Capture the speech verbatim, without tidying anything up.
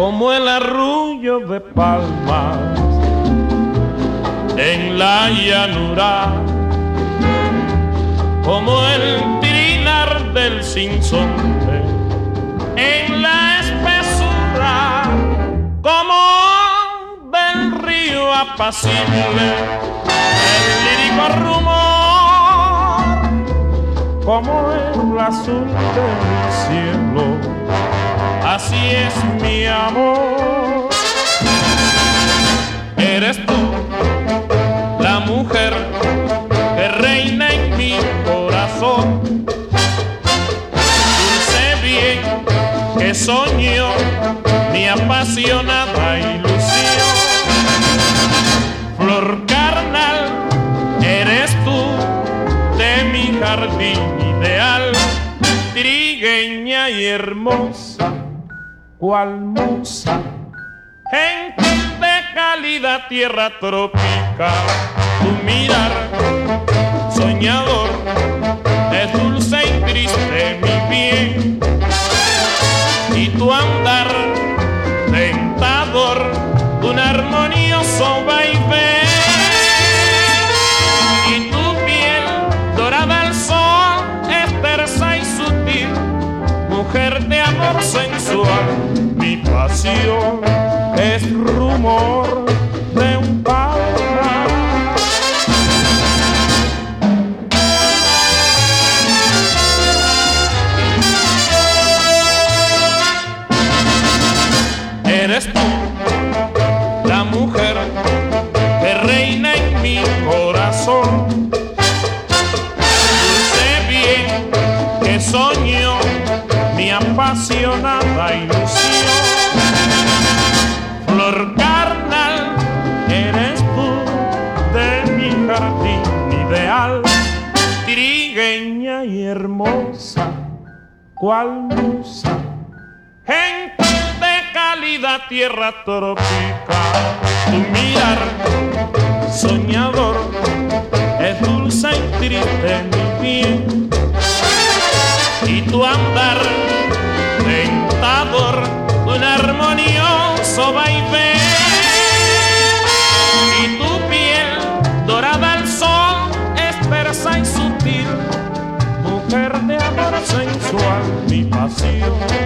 como el arrullo de palmas en la llanura, como el trinar del sinsonte en la espesura, como del río apacible el lírico rumor, como el azul del cielo. Así es mi amor. Eres tú la mujer que reina en mi corazón. Dulce bien que soñó mi apasionada ilusión. Flor carnal, eres tú de mi jardín ideal. Trigueña y hermosa, cual musa, gente de cálida tierra tropical. Tu mirar soñador es dulce y triste, mi bien, y tu andar tentador, un armonioso vaivén, y tu piel dorada al sol es tersa y sutil, mujer de amor sensual. Mi pasión es rumor de un pájaro. Eres tú la mujer que reina en mi corazón. Dulce bien que soñó mi apasionada ilusión. Flor carnal, eres tú de mi jardín ideal. Trigueña y hermosa, cual musa, gente de cálida tierra tropical. Tu mirar soñador es dulce y triste, mi bien, y tu andar tentador, un armonioso vaivén, y tu piel dorada al sol es tersa y sutil, mujer de amor sensual. Mi pasión